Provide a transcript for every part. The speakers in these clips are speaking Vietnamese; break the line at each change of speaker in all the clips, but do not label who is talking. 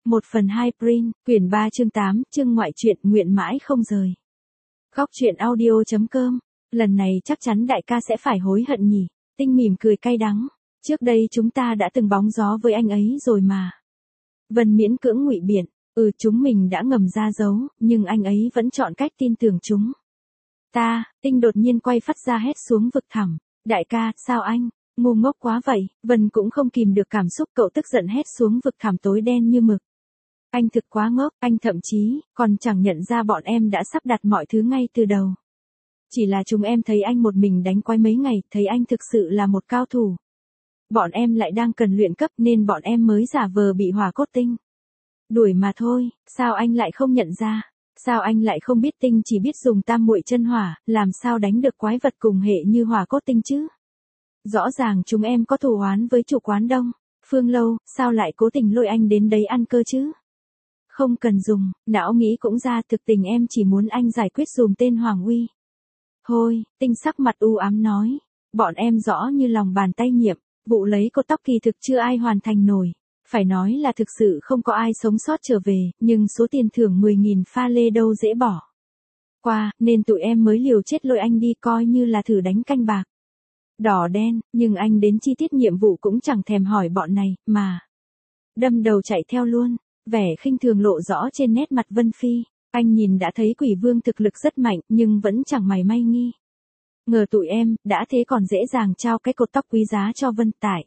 1/2 Print, quyển 3 chương 8, chương ngoại truyện nguyện mãi không rời. Góc truyện audio.com. Lần này chắc chắn đại ca sẽ phải hối hận nhỉ. Tinh mỉm cười cay đắng. Trước đây chúng ta đã từng bóng gió với anh ấy rồi mà. Vân miễn cưỡng ngụy biện. Chúng mình đã ngầm ra dấu, nhưng anh ấy vẫn chọn cách tin tưởng chúng. Tinh đột nhiên quay phát ra hét xuống vực thẳm. Đại ca, sao anh? Ngu ngốc quá vậy. Vân cũng không kìm được cảm xúc, cậu tức giận hét xuống vực thẳm tối đen như mực. Anh thực quá ngốc, anh thậm chí còn chẳng nhận ra bọn em đã sắp đặt mọi thứ ngay từ đầu. Chỉ là chúng em thấy anh một mình đánh quái mấy ngày, thấy anh thực sự là một cao thủ. Bọn em lại đang cần luyện cấp nên bọn em mới giả vờ bị hỏa cốt tinh đuổi mà thôi. Sao anh lại không nhận ra? Sao anh lại không biết tinh chỉ biết dùng tam muội chân hỏa, làm sao đánh được quái vật cùng hệ như hỏa cốt tinh chứ? Rõ ràng chúng em có thù oán với chủ quán Đông Phương Lâu, sao lại cố tình lôi anh đến đấy ăn cơ chứ? Không cần dùng, não nghĩ cũng ra, thực tình em chỉ muốn anh giải quyết dùm tên Hoàng Uy. Thôi, Tinh sắc mặt u ám nói, bọn em rõ như lòng bàn tay nhiệm, vụ lấy cột tóc kỳ thực chưa ai hoàn thành nổi. Phải nói là thực sự không có ai sống sót trở về, nhưng số tiền thưởng 10.000 pha lê đâu dễ bỏ qua, nên tụi em mới liều chết lôi anh đi coi như là thử đánh canh bạc. Đỏ đen, nhưng anh đến chi tiết nhiệm vụ cũng chẳng thèm hỏi bọn này, mà đâm đầu chạy theo luôn. Vẻ khinh thường lộ rõ trên nét mặt Vân Phi, anh nhìn đã thấy quỷ vương thực lực rất mạnh nhưng vẫn chẳng mảy may nghi ngờ tụi em, đã thế còn dễ dàng trao cái cột tóc quý giá cho Vân Tại.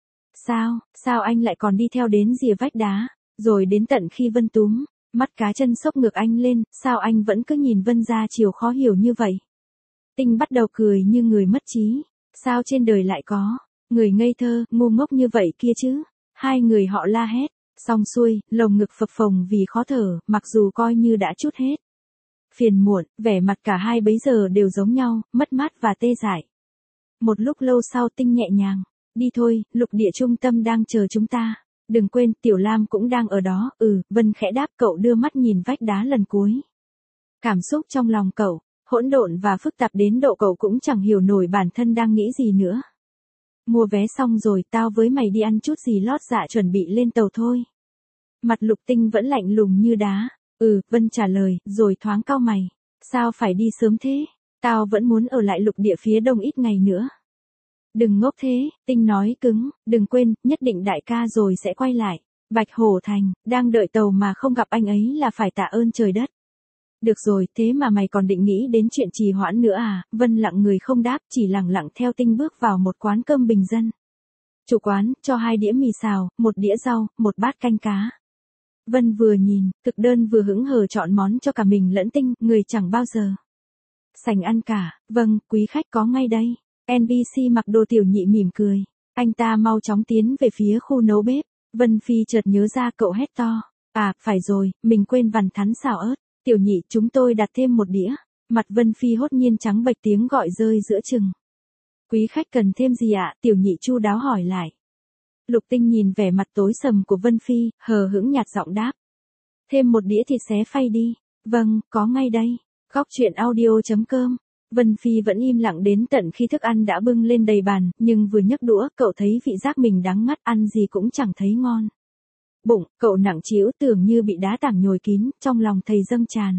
Sao anh lại còn đi theo đến rìa vách đá, rồi đến tận khi Vân túm mắt cá chân sốc ngược anh lên, sao anh vẫn cứ nhìn Vân ra chiều khó hiểu như vậy? Tinh bắt đầu cười như người mất trí, sao trên đời lại có người ngây thơ, ngu ngốc như vậy kia chứ? Hai người họ la hét. Xong xuôi, lồng ngực phập phồng vì khó thở, mặc dù coi như đã trút hết phiền muộn, vẻ mặt cả hai bấy giờ đều giống nhau, mất mát và tê dại. Một lúc lâu sau Tinh nhẹ nhàng, đi thôi, lục địa trung tâm đang chờ chúng ta. Đừng quên, Tiểu Lam cũng đang ở đó. Vân khẽ đáp, cậu đưa mắt nhìn vách đá lần cuối. Cảm xúc trong lòng cậu hỗn độn và phức tạp đến độ cậu cũng chẳng hiểu nổi bản thân đang nghĩ gì nữa. Mua vé xong rồi, tao với mày đi ăn chút gì lót dạ chuẩn bị lên tàu thôi. Mặt Lục Tinh vẫn lạnh lùng như đá. Vân trả lời, rồi thoáng cau mày. Sao phải đi sớm thế? Tao vẫn muốn ở lại lục địa phía đông ít ngày nữa. Đừng ngốc thế, Tinh nói cứng, đừng quên, nhất định đại ca rồi sẽ quay lại. Bạch Hổ Thành, đang đợi tàu mà không gặp anh ấy là phải tạ ơn trời đất. Được rồi, thế mà mày còn định nghĩ đến chuyện trì hoãn nữa à? Vân lặng người không đáp, chỉ lặng lặng theo Tinh bước vào một quán cơm bình dân. Chủ quán cho 2 đĩa mì xào, 1 đĩa rau, 1 bát canh cá. Vân vừa nhìn, thực đơn vừa hững hờ chọn món cho cả mình lẫn Tinh, người chẳng bao giờ sành ăn cả. Vâng, quý khách có ngay đây. NPC mặc đồ tiểu nhị mỉm cười. Anh ta mau chóng tiến về phía khu nấu bếp. Vân Phi chợt nhớ ra, cậu hét to. Phải rồi, mình quên vằn thắn xào ớt. Tiểu nhị, chúng tôi đặt thêm 1 đĩa. Mặt Vân Phi hốt nhiên trắng bệch, tiếng gọi rơi giữa chừng. Quý khách cần thêm gì ạ? Tiểu nhị chu đáo hỏi lại. Lục Tinh nhìn vẻ mặt tối sầm của Vân Phi, hờ hững nhạt giọng đáp. Thêm 1 đĩa thịt xé phay đi. Vâng, có ngay đây. Góc truyện audio.com. Vân Phi vẫn im lặng đến tận khi thức ăn đã bưng lên đầy bàn, nhưng vừa nhấc đũa, cậu thấy vị giác mình đắng ngắt, ăn gì cũng chẳng thấy ngon. Bụng, cậu nặng trĩu tưởng như bị đá tảng nhồi kín, trong lòng thầy dâng tràn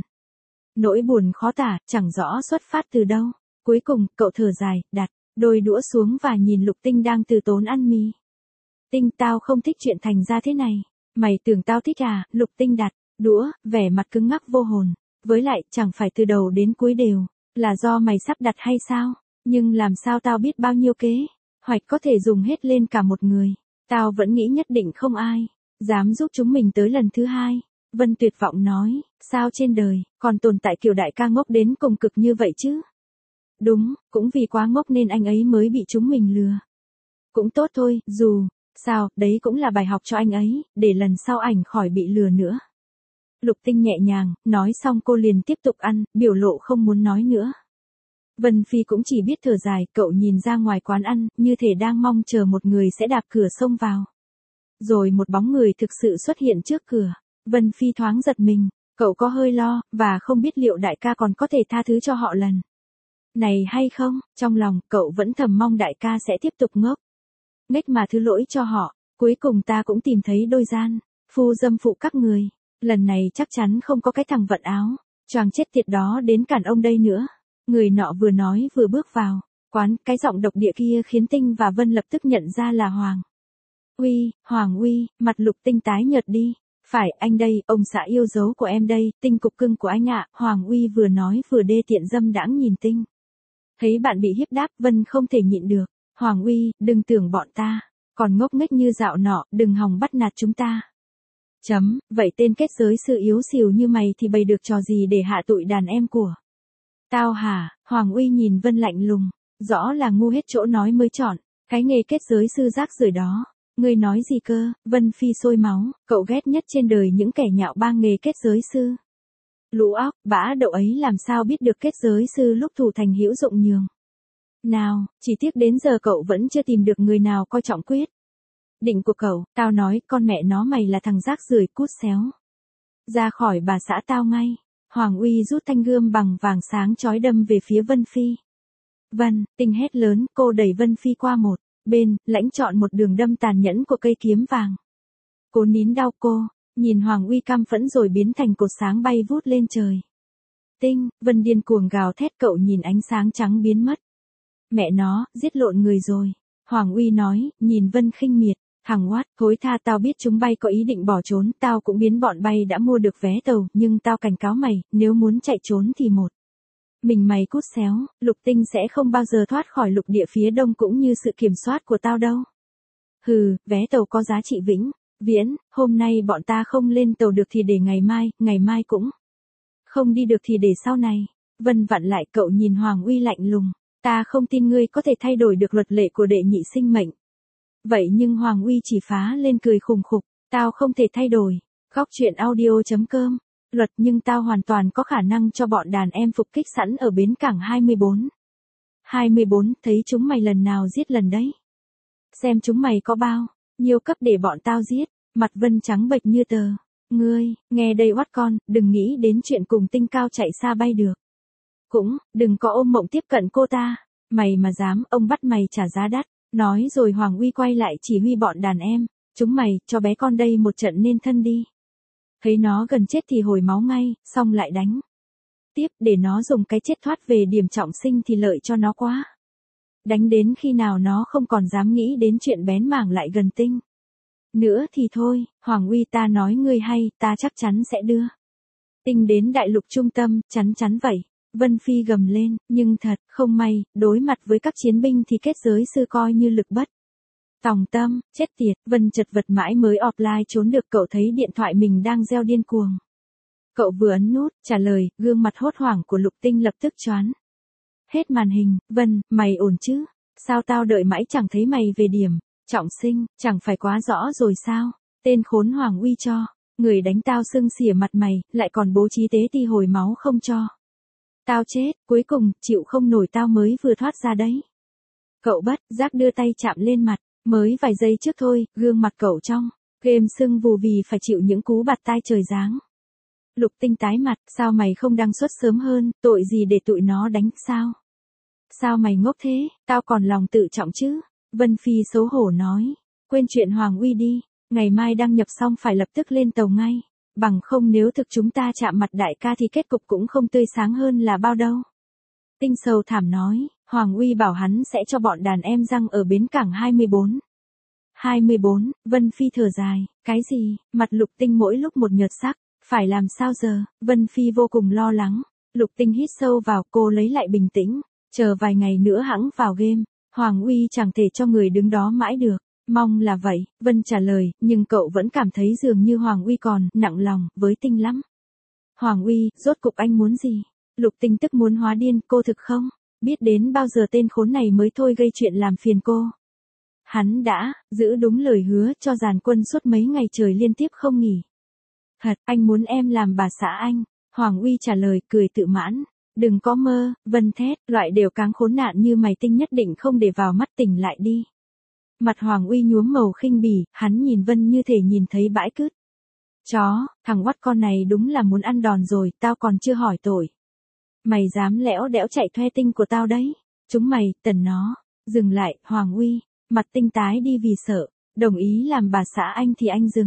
nỗi buồn khó tả, chẳng rõ xuất phát từ đâu. Cuối cùng, cậu thở dài, đặt đôi đũa xuống và nhìn Lục Tinh đang từ tốn ăn mì. Tinh, tao không thích chuyện thành ra thế này. Mày tưởng tao thích à? Lục Tinh đặt đũa, vẻ mặt cứng ngắc vô hồn. Với lại, chẳng phải từ đầu đến cuối đều là do mày sắp đặt hay sao? Nhưng làm sao tao biết bao nhiêu kế hoạch có thể dùng hết lên cả một người? Tao vẫn nghĩ nhất định không ai dám giúp chúng mình tới lần thứ 2. Vân tuyệt vọng nói, sao trên đời còn tồn tại kiểu đại ca ngốc đến cùng cực như vậy chứ? Đúng, cũng vì quá ngốc nên anh ấy mới bị chúng mình lừa. Cũng tốt thôi, dù sao, đấy cũng là bài học cho anh ấy, để lần sau ảnh khỏi bị lừa nữa. Lục Tinh nhẹ nhàng, nói xong cô liền tiếp tục ăn, biểu lộ không muốn nói nữa. Vân Phi cũng chỉ biết thở dài, cậu nhìn ra ngoài quán ăn, như thể đang mong chờ một người sẽ đạp cửa xông vào. Rồi một bóng người thực sự xuất hiện trước cửa. Vân Phi thoáng giật mình, cậu có hơi lo, và không biết liệu đại ca còn có thể tha thứ cho họ lần này hay không. Trong lòng, cậu vẫn thầm mong đại ca sẽ tiếp tục ngốc nghếch mà thứ lỗi cho họ. Cuối cùng ta cũng tìm thấy đôi gian Phu dâm phụ các người. Lần này chắc chắn không có cái thằng vận áo. Choàng chết tiệt đó đến cản ông đây nữa. Người nọ vừa nói vừa bước vào. Quán, cái giọng độc địa kia khiến Tinh và Vân lập tức nhận ra là Hoàng. Hoàng Uy, mặt Lục Tinh tái nhợt đi. Phải, anh đây, ông xã yêu dấu của em đây, Tinh cục cưng của anh ạ. Hoàng Uy vừa nói vừa đê tiện dâm đãng nhìn Tinh. Thấy bạn bị hiếp đáp, Vân không thể nhịn được. Hoàng Uy, đừng tưởng bọn ta còn ngốc nghếch như dạo nọ, đừng hòng bắt nạt chúng ta. Vậy tên kết giới sư yếu xìu như mày thì bày được trò gì để hạ tụi đàn em của tao hả? Hoàng Uy nhìn Vân lạnh lùng, rõ là ngu hết chỗ nói mới chọn, cái nghề kết giới sư rác rưởi đó. Ngươi nói gì cơ? Vân Phi sôi máu, cậu ghét nhất trên đời những kẻ nhạo báng nghề kết giới sư. Lũ óc, bã đậu ấy làm sao biết được kết giới sư lúc thủ thành hữu dụng nhường. Nào, chỉ tiếc đến giờ cậu vẫn chưa tìm được người nào coi trọng quyết định của cậu. Tao nói, con mẹ nó mày là thằng rác rưởi, cút xéo ra khỏi bà xã tao ngay. Hoàng Uy rút thanh gươm bằng vàng sáng chói đâm về phía Vân Phi. Vân, Tinh hét lớn, cô đẩy Vân Phi qua một bên, lãnh chọn một đường đâm tàn nhẫn của cây kiếm vàng. Cố nín đau cô, nhìn Hoàng Uy căm phẫn rồi biến thành cột sáng bay vút lên trời. Tinh, Vân điên cuồng gào thét, cậu nhìn ánh sáng trắng biến mất. Mẹ nó, giết lộn người rồi. Hoàng Uy nói, nhìn Vân khinh miệt. Thằng oát, thối tha, tao biết chúng bay có ý định bỏ trốn, tao cũng biến bọn bay đã mua được vé tàu, nhưng tao cảnh cáo mày, nếu muốn chạy trốn thì mình mày cút xéo, Lục Tinh sẽ không bao giờ thoát khỏi lục địa phía đông cũng như sự kiểm soát của tao đâu. Hừ, vé tàu có giá trị vĩnh viễn, hôm nay bọn ta không lên tàu được thì để ngày mai cũng không đi được thì để sau này. Vân vặn lại, cậu nhìn Hoàng Uy lạnh lùng, ta không tin ngươi có thể thay đổi được luật lệ của đệ nhị sinh mệnh. Vậy nhưng Hoàng Uy chỉ phá lên cười khùng khục, tao không thể thay đổi. Góc truyện audio.com. Luật, nhưng tao hoàn toàn có khả năng cho bọn đàn em phục kích sẵn ở bến cảng 24. 24, thấy chúng mày lần nào giết lần đấy. Xem chúng mày có bao nhiêu cấp để bọn tao giết. Mặt Vân trắng bệch như tờ. Ngươi, nghe đây oát con, đừng nghĩ đến chuyện cùng Tinh cao chạy xa bay được. Cũng, đừng có ôm mộng tiếp cận cô ta. Mày mà dám, ông bắt mày trả giá đắt. Nói rồi Hoàng Uy quay lại chỉ huy bọn đàn em. Chúng mày, cho bé con đây một trận nên thân đi. Thấy nó gần chết thì hồi máu ngay, xong lại đánh tiếp, để nó dùng cái chết thoát về điểm trọng sinh thì lợi cho nó quá. Đánh đến khi nào nó không còn dám nghĩ đến chuyện bén mảng lại gần Tinh nữa thì thôi. Hoàng Uy, ta nói ngươi hay, ta chắc chắn sẽ đưa Tinh đến đại lục trung tâm, chắn vậy. Vân Phi gầm lên, nhưng thật, không may, đối mặt với các chiến binh thì kết giới sư coi như lực bất tòng tâm, chết tiệt. Vân chật vật mãi mới offline trốn được, cậu thấy điện thoại mình đang reo điên cuồng. Cậu vừa ấn nút, trả lời, gương mặt hốt hoảng của Lục Tinh lập tức choán hết màn hình. Vân, mày ổn chứ? Sao tao đợi mãi chẳng thấy mày về điểm trọng sinh, chẳng phải quá rõ rồi sao? Tên khốn Hoàng Uy cho người đánh tao sưng xỉa mặt mày, lại còn bố trí tế ti hồi máu không cho tao chết, cuối cùng, chịu không nổi tao mới vừa thoát ra đấy. Cậu bất giác đưa tay chạm lên mặt, mới vài giây trước thôi, gương mặt cậu trong game sưng vù vì phải chịu những cú bạt tai trời giáng. Lục Tinh tái mặt, sao mày không đăng xuất sớm hơn, tội gì để tụi nó đánh, sao? Sao mày ngốc thế, tao còn lòng tự trọng chứ? Vân Phi xấu hổ nói, quên chuyện Hoàng Uy đi, ngày mai đăng nhập xong phải lập tức lên tàu ngay. Bằng không nếu thực chúng ta chạm mặt đại ca thì kết cục cũng không tươi sáng hơn là bao đâu. Tinh sầu thảm nói, Hoàng Uy bảo hắn sẽ cho bọn đàn em răng ở bến cảng 24. 24, Vân Phi thở dài, cái gì, mặt Lục Tinh mỗi lúc một nhợt sắc, phải làm sao giờ? Vân Phi vô cùng lo lắng. Lục Tinh hít sâu vào, cô lấy lại bình tĩnh, chờ vài ngày nữa hẵng vào game. Hoàng Uy chẳng thể cho người đứng đó mãi được. Mong là vậy, Vân trả lời, nhưng cậu vẫn cảm thấy dường như Hoàng Uy còn nặng lòng với Tinh lắm. Hoàng Uy, rốt cục anh muốn gì? Lục Tinh tức muốn hóa điên, cô thực không biết đến bao giờ tên khốn này mới thôi gây chuyện làm phiền cô. Hắn đã giữ đúng lời hứa cho dàn quân suốt mấy ngày trời liên tiếp không nghỉ. Thật, anh muốn em làm bà xã anh. Hoàng Uy trả lời, cười tự mãn. Đừng có mơ. Vân thét, loại đều cáng khốn nạn như mày Tinh nhất định không để vào mắt, tỉnh lại đi. Mặt Hoàng Uy nhuốm màu khinh bỉ, hắn nhìn Vân như thể nhìn thấy bãi cứt chó. Thằng oắt con này đúng là muốn ăn đòn rồi, tao còn chưa hỏi tội. Mày dám lẽo đẽo chạy thuê Tinh của tao đấy. Chúng mày, tần nó. Dừng lại, Hoàng Uy. Mặt Tinh tái đi vì sợ. Đồng ý làm bà xã anh thì anh dừng.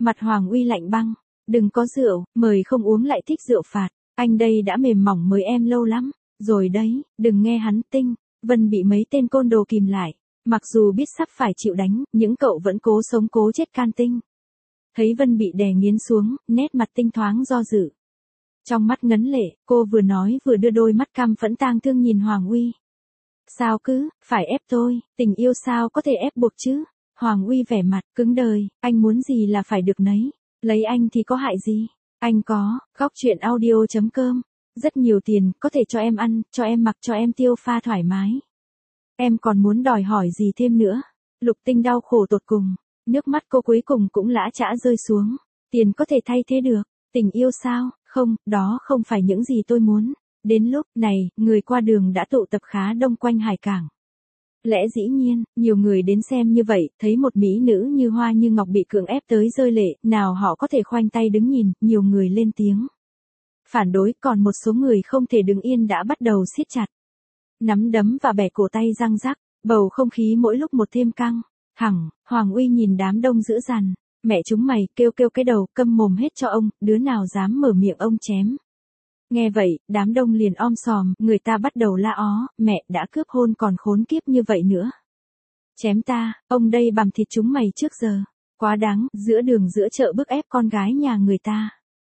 Mặt Hoàng Uy lạnh băng. Đừng có rượu, mời không uống lại thích rượu phạt. Anh đây đã mềm mỏng mời em lâu lắm. Rồi đấy, đừng nghe hắn tinh. Vân bị mấy tên côn đồ kìm lại. Mặc dù biết sắp phải chịu đánh, những cậu vẫn cố sống cố chết can tinh. Thấy Vân bị đè nghiến xuống, nét mặt tinh thoáng do dự. Trong mắt ngấn lệ, cô vừa nói vừa đưa đôi mắt căm phẫn tang thương nhìn Hoàng Uy. Sao cứ, phải ép tôi, tình yêu sao có thể ép buộc chứ? Hoàng Uy vẻ mặt, cứng đời, anh muốn gì là phải được nấy. Lấy anh thì có hại gì? Anh có, góc truyện audio.com. Rất nhiều tiền, có thể cho em ăn, cho em mặc, cho em tiêu pha thoải mái. Em còn muốn đòi hỏi gì thêm nữa? Lục Tinh đau khổ tột cùng. Nước mắt cô cuối cùng cũng lã chã rơi xuống. Tiền có thể thay thế được. Tình yêu sao? Không, đó không phải những gì tôi muốn. Đến lúc này, người qua đường đã tụ tập khá đông quanh hải cảng. Lẽ dĩ nhiên, nhiều người đến xem như vậy, thấy một mỹ nữ như hoa như ngọc bị cưỡng ép tới rơi lệ, nào họ có thể khoanh tay đứng nhìn, nhiều người lên tiếng. Phản đối, còn một số người không thể đứng yên đã bắt đầu siết chặt. Nắm đấm và bẻ cổ tay răng rắc, bầu không khí mỗi lúc một thêm căng. Thẳng, Hoàng Uy nhìn đám đông dữ dằn. Mẹ chúng mày, kêu cái đầu, câm mồm hết cho ông, đứa nào dám mở miệng ông chém. Nghe vậy, đám đông liền om sòm, người ta bắt đầu la ó, mẹ đã cướp hôn còn khốn kiếp như vậy nữa. Chém ta, ông đây bằm thịt chúng mày trước giờ. Quá đáng, giữa đường giữa chợ bức ép con gái nhà người ta.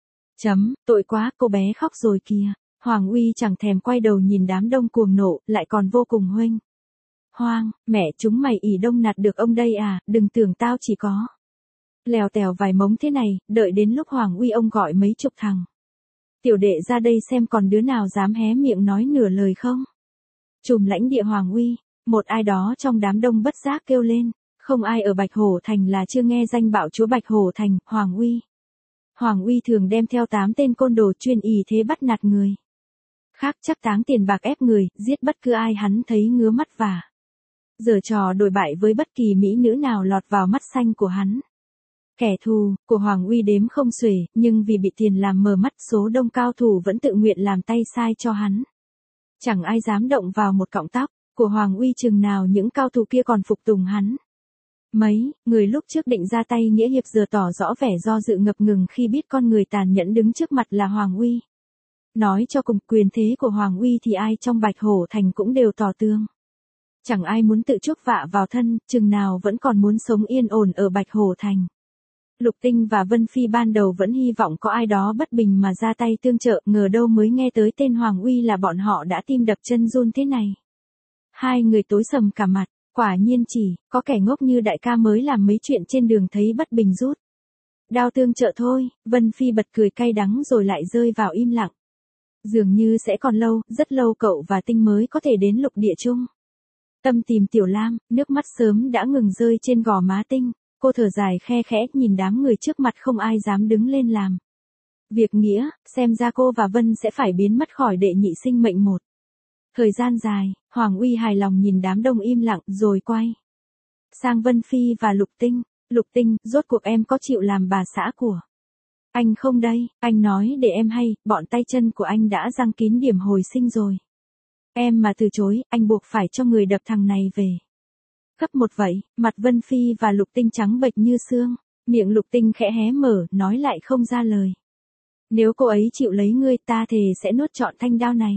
Tội quá, cô bé khóc rồi kìa. Hoàng Uy chẳng thèm quay đầu nhìn đám đông cuồng nộ, lại còn vô cùng huênh hoang, mẹ chúng mày ỉ đông nạt được ông đây à, đừng tưởng tao chỉ có lèo tèo vài mống thế này, đợi đến lúc Hoàng Uy ông gọi mấy chục thằng tiểu đệ ra đây xem còn đứa nào dám hé miệng nói nửa lời không. Trùm lãnh địa Hoàng Uy, một ai đó trong đám đông bất giác kêu lên, không ai ở Bạch Hổ Thành là chưa nghe danh bạo chúa Bạch Hổ Thành, Hoàng Uy. Hoàng Uy thường đem theo 8 tên côn đồ chuyên ỷ thế bắt nạt người khác, chắc táng tiền bạc ép người, giết bất cứ ai hắn thấy ngứa mắt và giở trò đổi bại với bất kỳ mỹ nữ nào lọt vào mắt xanh của hắn. Kẻ thù của Hoàng Uy đếm không xuể, nhưng vì bị tiền làm mờ mắt, số đông cao thủ vẫn tự nguyện làm tay sai cho hắn. Chẳng ai dám động vào một cọng tóc của Hoàng Uy, chừng nào những cao thủ kia còn phục tùng hắn. Mấy người lúc trước định ra tay nghĩa hiệp giờ tỏ rõ vẻ do dự ngập ngừng khi biết con người tàn nhẫn đứng trước mặt là Hoàng Uy. Nói cho cùng, quyền thế của Hoàng Uy thì ai trong Bạch Hổ Thành cũng đều tỏ tương. Chẳng ai muốn tự chuốc vạ vào thân, chừng nào vẫn còn muốn sống yên ổn ở Bạch Hổ Thành. Lục Tinh và Vân Phi ban đầu vẫn hy vọng có ai đó bất bình mà ra tay tương trợ, ngờ đâu mới nghe tới tên Hoàng Uy là bọn họ đã tim đập chân run thế này. Hai người tối sầm cả mặt, quả nhiên chỉ có kẻ ngốc như đại ca mới làm mấy chuyện trên đường thấy bất bình rút đao tương trợ thôi. Vân Phi bật cười cay đắng rồi lại rơi vào im lặng. Dường như sẽ còn lâu, rất lâu cậu và Tinh mới có thể đến lục địa chung. Tâm tìm Tiểu Lam, nước mắt sớm đã ngừng rơi trên gò má Tinh. Cô thở dài khe khẽ nhìn đám người trước mặt, không ai dám đứng lên làm việc nghĩa, xem ra cô và Vân sẽ phải biến mất khỏi đệ nhị sinh mệnh một thời gian dài. Hoàng Uy hài lòng nhìn đám đông im lặng rồi quay sang Vân Phi và Lục Tinh. Lục Tinh, rốt cuộc em có chịu làm bà xã của anh không đây? Anh nói để em hay, bọn tay chân của anh đã giăng kín điểm hồi sinh rồi. Em mà từ chối, anh buộc phải cho người đập thằng này về. Cấp một vậy, mặt Vân Phi và Lục Tinh trắng bệch như xương, miệng Lục Tinh khẽ hé mở, nói lại không ra lời. Nếu cô ấy chịu lấy ngươi, ta thề sẽ nuốt trọn thanh đao này.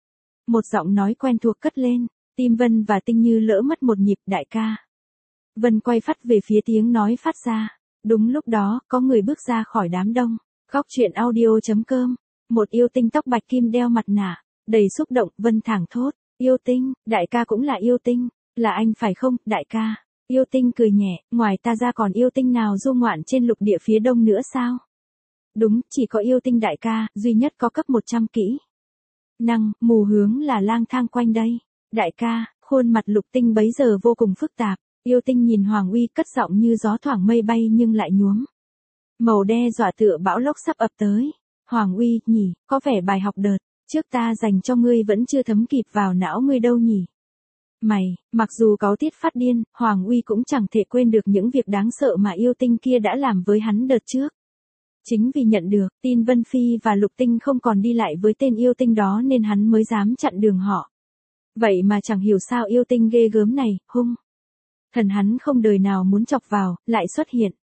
Một giọng nói quen thuộc cất lên, tim Vân và Tinh như lỡ mất một nhịp. Đại ca. Vân quay phát về phía tiếng nói phát ra. Đúng lúc đó, có người bước ra khỏi đám đông. Góc truyện audio.com. Một yêu tinh tóc bạch kim đeo mặt nạ, đầy xúc động. Vân thẳng thốt, yêu tinh, đại ca cũng là yêu tinh. Là anh phải không, đại ca? Yêu tinh cười nhẹ, ngoài ta ra còn yêu tinh nào du ngoạn trên lục địa phía đông nữa sao? Đúng, chỉ có yêu tinh đại ca, duy nhất có cấp 100 kỹ năng, mù hướng là lang thang quanh đây. Đại ca, khuôn mặt Lục Tinh bấy giờ vô cùng phức tạp. Yêu tinh nhìn Hoàng Uy cất giọng như gió thoảng mây bay nhưng lại nhuốm màu đe dọa tựa bão lốc sắp ập tới. Hoàng Uy, nhỉ, có vẻ bài học đợt trước ta dành cho ngươi vẫn chưa thấm kịp vào não ngươi đâu nhỉ? Mày, mặc dù cáu tiết phát điên, Hoàng Uy cũng chẳng thể quên được những việc đáng sợ mà yêu tinh kia đã làm với hắn đợt trước. Chính vì nhận được tin Vân Phi và Lục Tinh không còn đi lại với tên yêu tinh đó nên hắn mới dám chặn đường họ. Vậy mà chẳng hiểu sao yêu tinh ghê gớm này, hung thần hắn không đời nào muốn chọc vào, lại xuất hiện.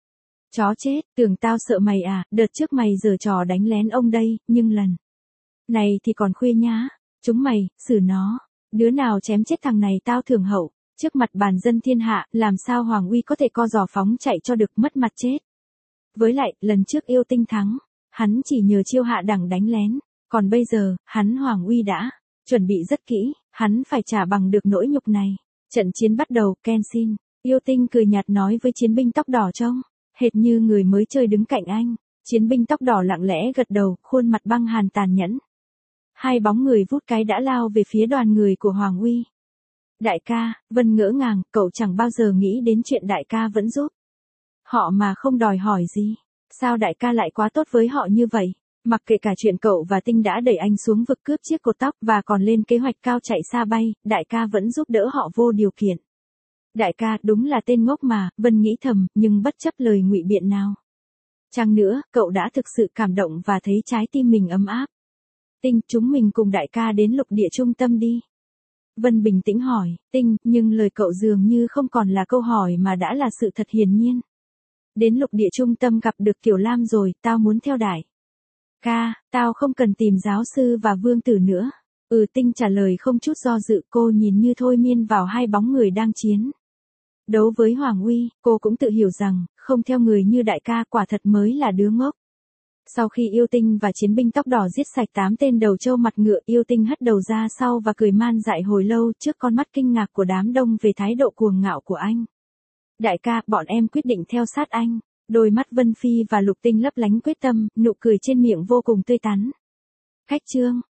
Chó chết, tưởng tao sợ mày à, đợt trước mày giở trò đánh lén ông đây, nhưng lần này thì còn khuya nhá. Chúng mày, xử nó. Đứa nào chém chết thằng này tao thưởng hậu. Trước mặt bàn dân thiên hạ, làm sao Hoàng Uy có thể co giò phóng chạy cho được, mất mặt chết. Với lại, lần trước Yêu Tinh thắng, hắn chỉ nhờ chiêu hạ đẳng đánh lén. Còn bây giờ, hắn Hoàng Uy đã chuẩn bị rất kỹ, hắn phải trả bằng được nỗi nhục này. Trận chiến bắt đầu, Kenshin. Yêu Tinh cười nhạt nói với chiến binh tóc đỏ trông hệt như người mới chơi đứng cạnh anh. Chiến binh tóc đỏ lặng lẽ gật đầu, khuôn mặt băng hàn tàn nhẫn. Hai bóng người vút cái đã lao về phía đoàn người của Hoàng Uy. Đại ca, Vân ngỡ ngàng, cậu chẳng bao giờ nghĩ đến chuyện đại ca vẫn giúp họ mà không đòi hỏi gì. Sao đại ca lại quá tốt với họ như vậy? Mặc kệ cả chuyện cậu và Tinh đã đẩy anh xuống vực cướp chiếc cột tóc và còn lên kế hoạch cao chạy xa bay, đại ca vẫn giúp đỡ họ vô điều kiện. Đại ca đúng là tên ngốc mà, Vân nghĩ thầm, nhưng bất chấp lời ngụy biện nào. Chăng nữa, cậu đã thực sự cảm động và thấy trái tim mình ấm áp. Tinh, chúng mình cùng đại ca đến lục địa trung tâm đi. Vân bình tĩnh hỏi, Tinh, nhưng lời cậu dường như không còn là câu hỏi mà đã là sự thật hiển nhiên. Đến lục địa trung tâm gặp được Kiều Lam rồi, tao muốn theo đại ca, tao không cần tìm giáo sư và vương tử nữa. Tinh trả lời không chút do dự, cô nhìn như thôi miên vào hai bóng người đang chiến đấu với Hoàng Uy, cô cũng tự hiểu rằng, không theo người như đại ca quả thật mới là đứa ngốc. Sau khi Yêu Tinh và chiến binh tóc đỏ giết sạch 8 tên đầu trâu mặt ngựa, Yêu Tinh hất đầu ra sau và cười man dại hồi lâu trước con mắt kinh ngạc của đám đông về thái độ cuồng ngạo của anh. Đại ca, bọn em quyết định theo sát anh. Đôi mắt Vân Phi và Lục Tinh lấp lánh quyết tâm, nụ cười trên miệng vô cùng tươi tắn. Khách trương,